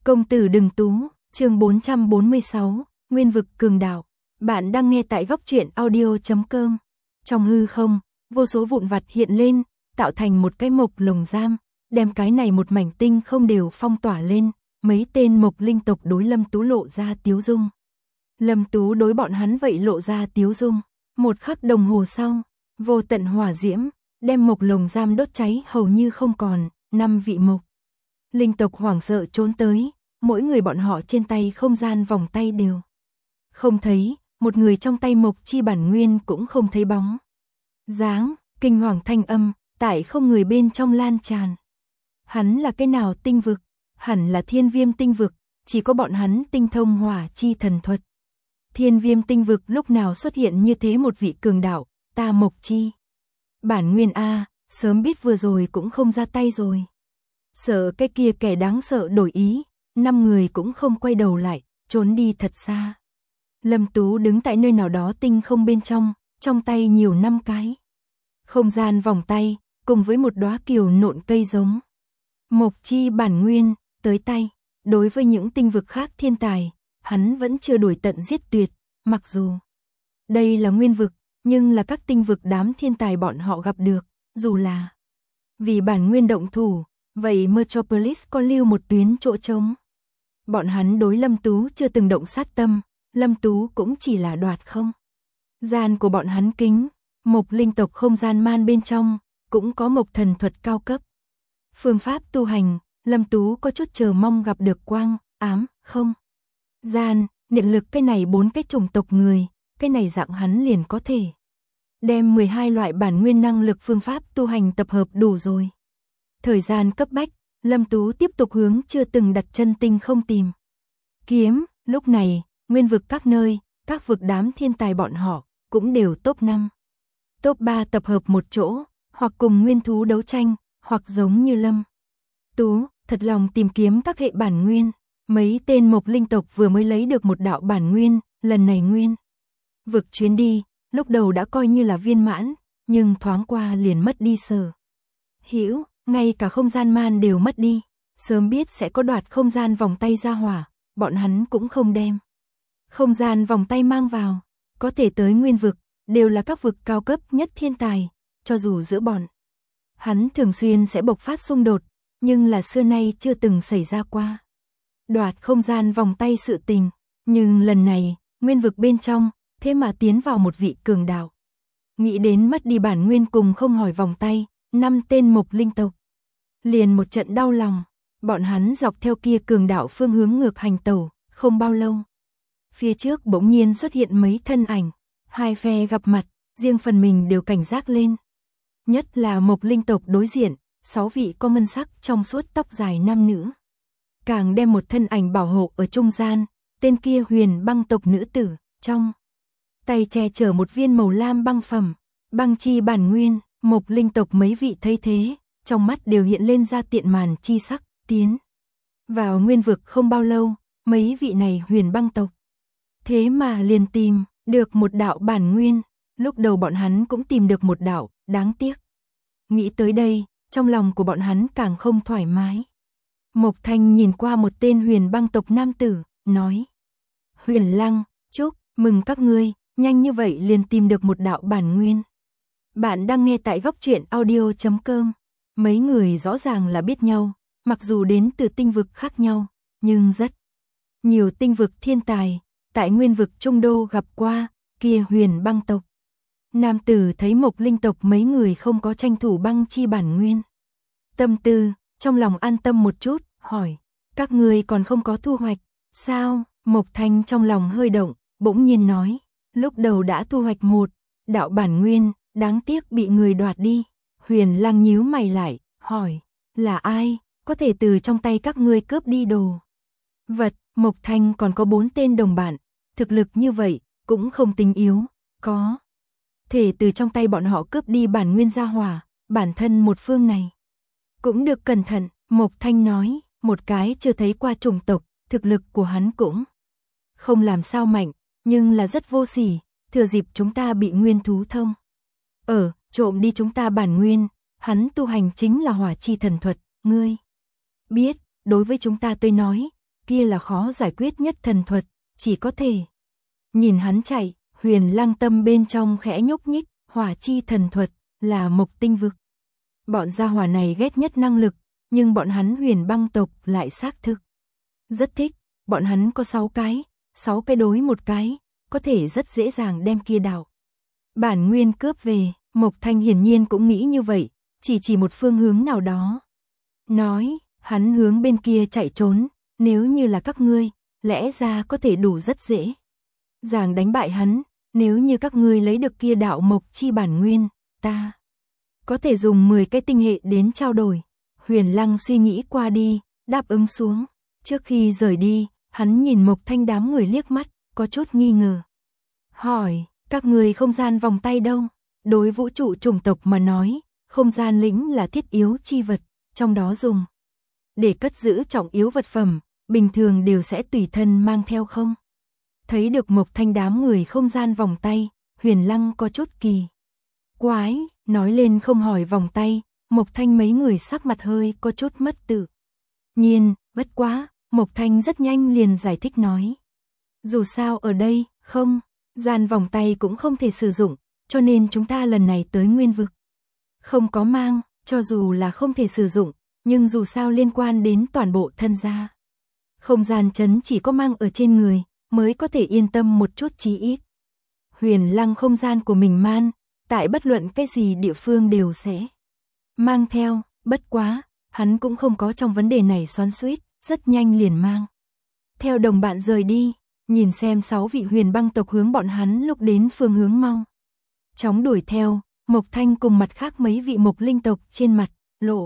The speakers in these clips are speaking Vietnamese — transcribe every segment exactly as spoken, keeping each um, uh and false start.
Công tử đừng tú, chương bốn trăm bốn mươi sáu, Nguyên vực cường đạo. Bạn đang nghe tại góc truyện audio chấm com. Trong hư không, vô số vụn vặt hiện lên, tạo thành một cái mộc lồng giam, đem cái này một mảnh tinh không đều phong tỏa lên, mấy tên mộc linh tộc đối Lâm Tú lộ ra tiếu dung. Lâm Tú đối bọn hắn vậy lộ ra tiếu dung, một khắc đồng hồ sau, vô tận hỏa diễm, đem mộc lồng giam đốt cháy hầu như không còn, năm vị mộc linh tộc hoảng sợ trốn tới, mỗi người bọn họ trên tay không gian vòng tay đều không thấy, một người trong tay mộc chi bản nguyên cũng không thấy bóng dáng, kinh hoàng thanh âm, tại không người bên trong lan tràn. Hắn là cái nào tinh vực? Hẳn là thiên viêm tinh vực, chỉ có bọn hắn tinh thông hỏa chi thần thuật. Thiên viêm tinh vực lúc nào xuất hiện như thế một vị cường đạo, ta mộc chi bản nguyên A, sớm biết vừa rồi cũng không ra tay rồi. Sợ cái kia kẻ đáng sợ đổi ý, năm người cũng không quay đầu lại, trốn đi thật xa. Lâm Tú đứng tại nơi nào đó tinh không bên trong, trong tay nhiều năm cái không gian vòng tay, cùng với một đóa kiều nộn cây giống. Mộc chi bản nguyên, tới tay, đối với những tinh vực khác thiên tài, hắn vẫn chưa đuổi tận giết tuyệt, mặc dù đây là nguyên vực, nhưng là các tinh vực đám thiên tài bọn họ gặp được, dù là vì bản nguyên động thủ, vậy Metropolis có lưu một tuyến chỗ trống. Bọn hắn đối Lâm Tú chưa từng động sát tâm, Lâm Tú cũng chỉ là đoạt không gian của bọn hắn kính, mộc linh tộc không gian man bên trong, cũng có mộc thần thuật cao cấp. Phương pháp tu hành, Lâm Tú có chút chờ mong gặp được quang, ám, không gian, niệm lực cái này bốn cái chủng tộc người, cái này dạng hắn liền có thể đem mười hai loại bản nguyên năng lực phương pháp tu hành tập hợp đủ rồi. Thời gian cấp bách, Lâm Tú tiếp tục hướng chưa từng đặt chân tinh không tìm kiếm, lúc này, nguyên vực các nơi, các vực đám thiên tài bọn họ, cũng đều top năm, top ba tập hợp một chỗ, hoặc cùng nguyên thú đấu tranh, hoặc giống như Lâm Tú, thật lòng tìm kiếm các hệ bản nguyên. Mấy tên mộc linh tộc vừa mới lấy được một đạo bản nguyên, lần này nguyên vực chuyến đi, lúc đầu đã coi như là viên mãn, nhưng thoáng qua liền mất đi sở hữu, ngay cả không gian man đều mất đi. Sớm biết sẽ có đoạt không gian vòng tay ra hỏa, bọn hắn cũng không đem không gian vòng tay mang vào, có thể tới nguyên vực, đều là các vực cao cấp nhất thiên tài, cho dù giữa bọn hắn thường xuyên sẽ bộc phát xung đột, nhưng là xưa nay chưa từng xảy ra qua đoạt không gian vòng tay sự tình, nhưng lần này, nguyên vực bên trong, thế mà tiến vào một vị cường đạo. Nghĩ đến mất đi bản nguyên cùng không hỏi vòng tay, năm tên mộc linh tộc liền một trận đau lòng, bọn hắn dọc theo kia cường đạo phương hướng ngược hành tẩu, không bao lâu. Phía trước bỗng nhiên xuất hiện mấy thân ảnh, hai phe gặp mặt, riêng phần mình đều cảnh giác lên. Nhất là mộc linh tộc đối diện, sáu vị có mân sắc trong suốt tóc dài nam nữ. Càng đem một thân ảnh bảo hộ ở trung gian, tên kia huyền băng tộc nữ tử, trong tay che chở một viên màu lam băng phẩm, băng chi bản nguyên, mộc linh tộc mấy vị thấy thế, trong mắt đều hiện lên ra tiện màn chi sắc, tiến vào nguyên vực không bao lâu, mấy vị này huyền băng tộc thế mà liền tìm được một đạo bản nguyên, lúc đầu bọn hắn cũng tìm được một đạo, đáng tiếc. Nghĩ tới đây, trong lòng của bọn hắn càng không thoải mái. Mộc Thanh nhìn qua một tên huyền băng tộc nam tử, nói: Huyền Lăng, chúc mừng các ngươi, nhanh như vậy liền tìm được một đạo bản nguyên. Bạn đang nghe tại góc truyện audio chấm com. Mấy người rõ ràng là biết nhau, mặc dù đến từ tinh vực khác nhau, nhưng rất nhiều tinh vực thiên tài, tại nguyên vực Trung Đô gặp qua, kia huyền băng tộc. Nam tử thấy mộc linh tộc mấy người không có tranh thủ băng chi bản nguyên. Tâm tư, trong lòng an tâm một chút, hỏi, các ngươi còn không có thu hoạch, sao? Mộc Thanh trong lòng hơi động, bỗng nhiên nói, lúc đầu đã thu hoạch một đạo bản nguyên, đáng tiếc bị người đoạt đi. Huyền Lăng nhíu mày lại, hỏi, là ai, có thể từ trong tay các ngươi cướp đi đồ vật? Mộc Thanh còn có bốn tên đồng bạn, thực lực như vậy, cũng không tính yếu, có thể từ trong tay bọn họ cướp đi bản nguyên gia hỏa, bản thân một phương này cũng được cẩn thận. Mộc Thanh nói, một cái chưa thấy qua chủng tộc, thực lực của hắn cũng không làm sao mạnh, nhưng là rất vô sỉ, thừa dịp chúng ta bị nguyên thú thông ở, trộm đi chúng ta bản nguyên, hắn tu hành chính là hỏa chi thần thuật, ngươi biết, đối với chúng ta tôi nói, kia là khó giải quyết nhất thần thuật, chỉ có thể. Nhìn hắn chạy, Huyền Lăng tâm bên trong khẽ nhúc nhích, hỏa chi thần thuật, là mộc tinh vực. Bọn gia hỏa này ghét nhất năng lực, nhưng bọn hắn Huyền băng tộc lại xác thực. Rất thích, bọn hắn có sáu cái, sáu cái đối một cái, có thể rất dễ dàng đem kia đảo. Bản nguyên cướp về, Mộc Thanh hiển nhiên cũng nghĩ như vậy, chỉ chỉ một phương hướng nào đó. Nói, hắn hướng bên kia chạy trốn, nếu như là các ngươi, lẽ ra có thể đủ rất dễ dàng đánh bại hắn, nếu như các ngươi lấy được kia đạo mộc chi bản nguyên, ta có thể dùng mười cái tinh hệ đến trao đổi. Huyền Lăng suy nghĩ qua đi, đáp ứng xuống. Trước khi rời đi, hắn nhìn Mộc Thanh đám người liếc mắt, có chút nghi ngờ. Hỏi, các người không gian vòng tay đâu? Đối vũ trụ chủng tộc mà nói, không gian lĩnh là thiết yếu chi vật, trong đó dùng để cất giữ trọng yếu vật phẩm, bình thường đều sẽ tùy thân mang theo không? Thấy được Mộc Thanh đám người không gian vòng tay, Huyền Lăng có chút kỳ quái, nói lên không hỏi vòng tay, Mộc Thanh mấy người sắc mặt hơi có chút mất tự nhiên, bất quá, Mộc Thanh rất nhanh liền giải thích nói. Dù sao ở đây, không, gian vòng tay cũng không thể sử dụng, cho nên chúng ta lần này tới nguyên vực. Không có mang, cho dù là không thể sử dụng, nhưng dù sao liên quan đến toàn bộ thân gia. Không gian chấn chỉ có mang ở trên người, mới có thể yên tâm một chút chí ít. Huyền Lăng không gian của mình man, tại bất luận cái gì địa phương đều sẽ mang theo, bất quá, hắn cũng không có trong vấn đề này xoắn xuýt, rất nhanh liền mang theo đồng bạn rời đi, nhìn xem sáu vị Huyền băng tộc hướng bọn hắn lúc đến phương hướng mau chóng đuổi theo. Mộc Thanh cùng mặt khác mấy vị mộc linh tộc trên mặt lộ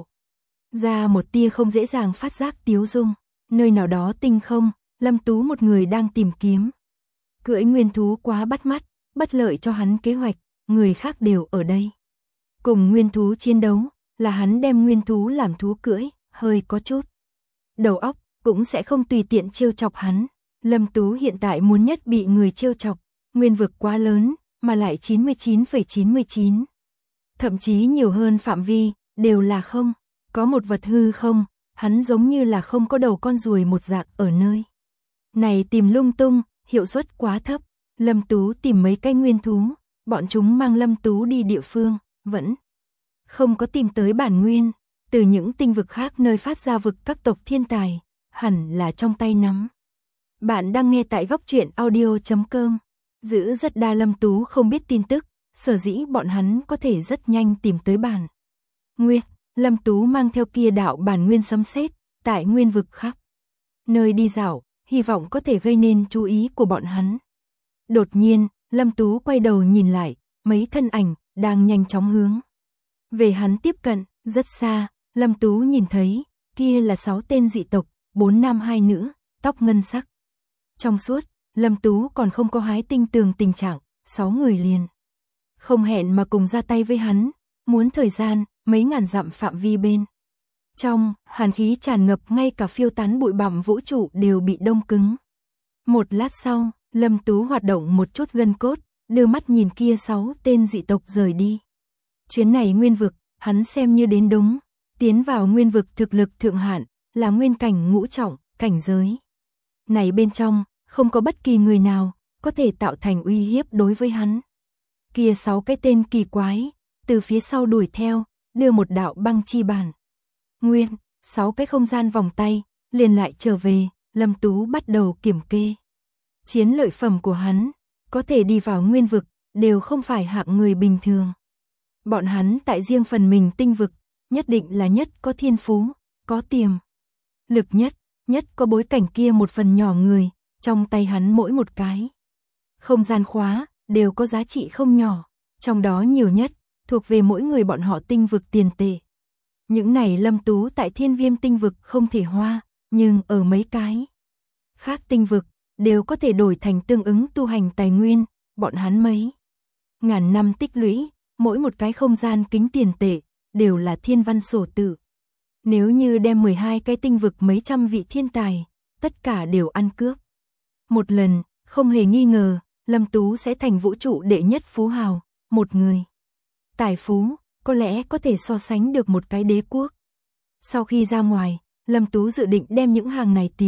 ra một tia không dễ dàng phát giác tiếu dung. Nơi nào đó tinh không, Lâm Tú một người đang tìm kiếm. Cưỡi nguyên thú quá bắt mắt, bất lợi cho hắn kế hoạch, người khác đều ở đây. Cùng nguyên thú chiến đấu, là hắn đem nguyên thú làm thú cưỡi, hơi có chút đầu óc, cũng sẽ không tùy tiện trêu chọc hắn. Lâm Tú hiện tại muốn nhất bị người trêu chọc, nguyên vực quá lớn, mà lại chín mươi chín phẩy chín mươi chín. Thậm chí nhiều hơn phạm vi, đều là không. Có một vật hư không, hắn giống như là không có đầu con ruồi một dạng ở nơi này tìm lung tung, hiệu suất quá thấp. Lâm Tú tìm mấy cái nguyên thú, bọn chúng mang Lâm Tú đi địa phương, vẫn không có tìm tới bản nguyên. Từ những tinh vực khác nơi phát ra vực các tộc thiên tài, hẳn là trong tay nắm. Bạn đang nghe tại góc truyện audio chấm com. Giữ rất đa Lâm Tú không biết tin tức, sở dĩ bọn hắn có thể rất nhanh tìm tới bản nguyên. Lâm Tú mang theo kia đạo bản nguyên sấm sét, tại nguyên vực khác nơi đi dạo, hy vọng có thể gây nên chú ý của bọn hắn. Đột nhiên, Lâm Tú quay đầu nhìn lại, mấy thân ảnh đang nhanh chóng hướng về hắn tiếp cận, rất xa. Lâm Tú nhìn thấy, kia là sáu tên dị tộc, bốn nam hai nữ, tóc ngân sắc. Trong suốt, Lâm Tú còn không có hái tinh tường tình trạng, sáu người liền không hẹn mà cùng ra tay với hắn, muốn thời gian, mấy ngàn dặm phạm vi bên trong, hàn khí tràn ngập, ngay cả phiêu tán bụi bặm vũ trụ đều bị đông cứng. Một lát sau, Lâm Tú hoạt động một chút gân cốt, đưa mắt nhìn kia sáu tên dị tộc rời đi. Chuyến này nguyên vực, hắn xem như đến đúng, tiến vào nguyên vực thực lực thượng hạn, là nguyên cảnh ngũ trọng, cảnh giới này bên trong, không có bất kỳ người nào có thể tạo thành uy hiếp đối với hắn. Kia sáu cái tên kỳ quái, từ phía sau đuổi theo, đưa một đạo băng chi bản nguyên, sáu cái không gian vòng tay, liền lại trở về. Lâm Tú bắt đầu kiểm kê chiến lợi phẩm của hắn, có thể đi vào nguyên vực, đều không phải hạng người bình thường. Bọn hắn tại riêng phần mình tinh vực, nhất định là nhất có thiên phú, có tiềm lực nhất, nhất có bối cảnh kia một phần nhỏ người, trong tay hắn mỗi một cái không gian khóa, đều có giá trị không nhỏ, trong đó nhiều nhất, thuộc về mỗi người bọn họ tinh vực tiền tệ. Những này Lâm Tú tại Thiên Viêm tinh vực không thể hoa, nhưng ở mấy cái khác tinh vực, đều có thể đổi thành tương ứng tu hành tài nguyên, bọn hắn mấy ngàn năm tích lũy, mỗi một cái không gian kính tiền tệ, đều là thiên văn sổ tự. Nếu như đem mười hai cái tinh vực mấy trăm vị thiên tài, tất cả đều ăn cướp một lần, không hề nghi ngờ, Lâm Tú sẽ thành vũ trụ đệ nhất phú hào, một người tài phú, có lẽ có thể so sánh được một cái đế quốc. Sau khi ra ngoài, Lâm Tú dự định đem những hàng này tiền,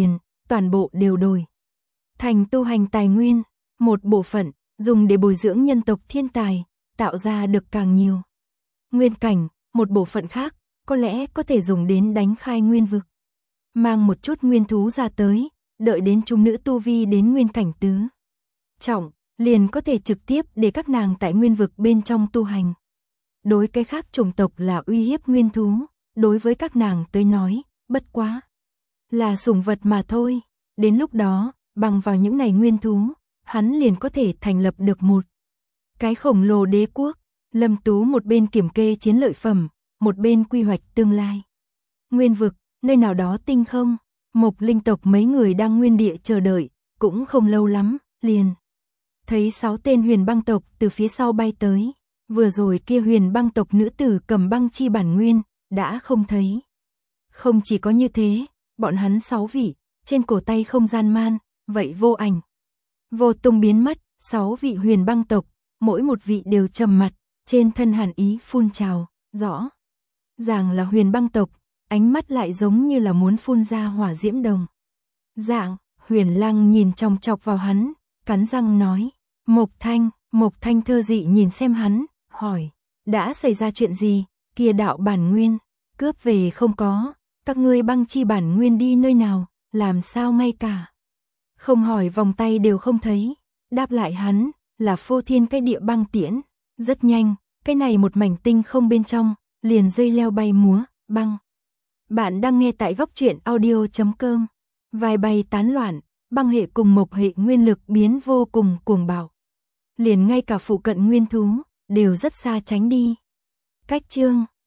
toàn bộ đều đổi thành tu hành tài nguyên, một bộ phận dùng để bồi dưỡng nhân tộc thiên tài, tạo ra được càng nhiều nguyên cảnh, một bộ phận khác có lẽ có thể dùng đến đánh khai nguyên vực. Mang một chút nguyên thú ra tới, đợi đến chúng nữ tu vi đến nguyên cảnh tứ trọng, liền có thể trực tiếp để các nàng tại nguyên vực bên trong tu hành. Đối cái khác chủng tộc là uy hiếp nguyên thú, đối với các nàng tới nói, bất quá là sủng vật mà thôi. Đến lúc đó, bằng vào những này nguyên thú, hắn liền có thể thành lập được một cái khổng lồ đế quốc. Lâm Tú một bên kiểm kê chiến lợi phẩm, một bên quy hoạch tương lai. Nguyên vực, nơi nào đó tinh không, Mộc linh tộc mấy người đang nguyên địa chờ đợi, cũng không lâu lắm, liền thấy sáu tên huyền băng tộc từ phía sau bay tới. Vừa rồi kia huyền băng tộc nữ tử cầm băng chi bản nguyên, đã không thấy. Không chỉ có như thế, bọn hắn sáu vị, trên cổ tay không gian man, vậy vô ảnh vô tung biến mất, sáu vị huyền băng tộc, mỗi một vị đều trầm mặt, trên thân hàn ý phun trào, rõ ràng là huyền băng tộc, ánh mắt lại giống như là muốn phun ra hỏa diễm đồng dạng. Huyền Lăng nhìn chòng chọc vào hắn, cắn răng nói, Mộc Thanh. Mộc Thanh thơ dị nhìn xem hắn, hỏi, đã xảy ra chuyện gì? Kia đạo bản nguyên cướp về không có, các ngươi băng chi bản nguyên đi nơi nào, làm sao ngay cả không hỏi vòng tay đều không thấy. Đáp lại hắn là phô thiên cái địa băng tiễn. Rất nhanh, cái này một mảnh tinh không bên trong liền dây leo bay múa, băng. Bạn đang nghe tại góc truyện audio chấm com. Vài bay tán loạn, băng hệ cùng mộc hệ nguyên lực biến vô cùng cuồng bạo. Liền ngay cả phụ cận nguyên thú đều rất xa tránh đi. Cách chương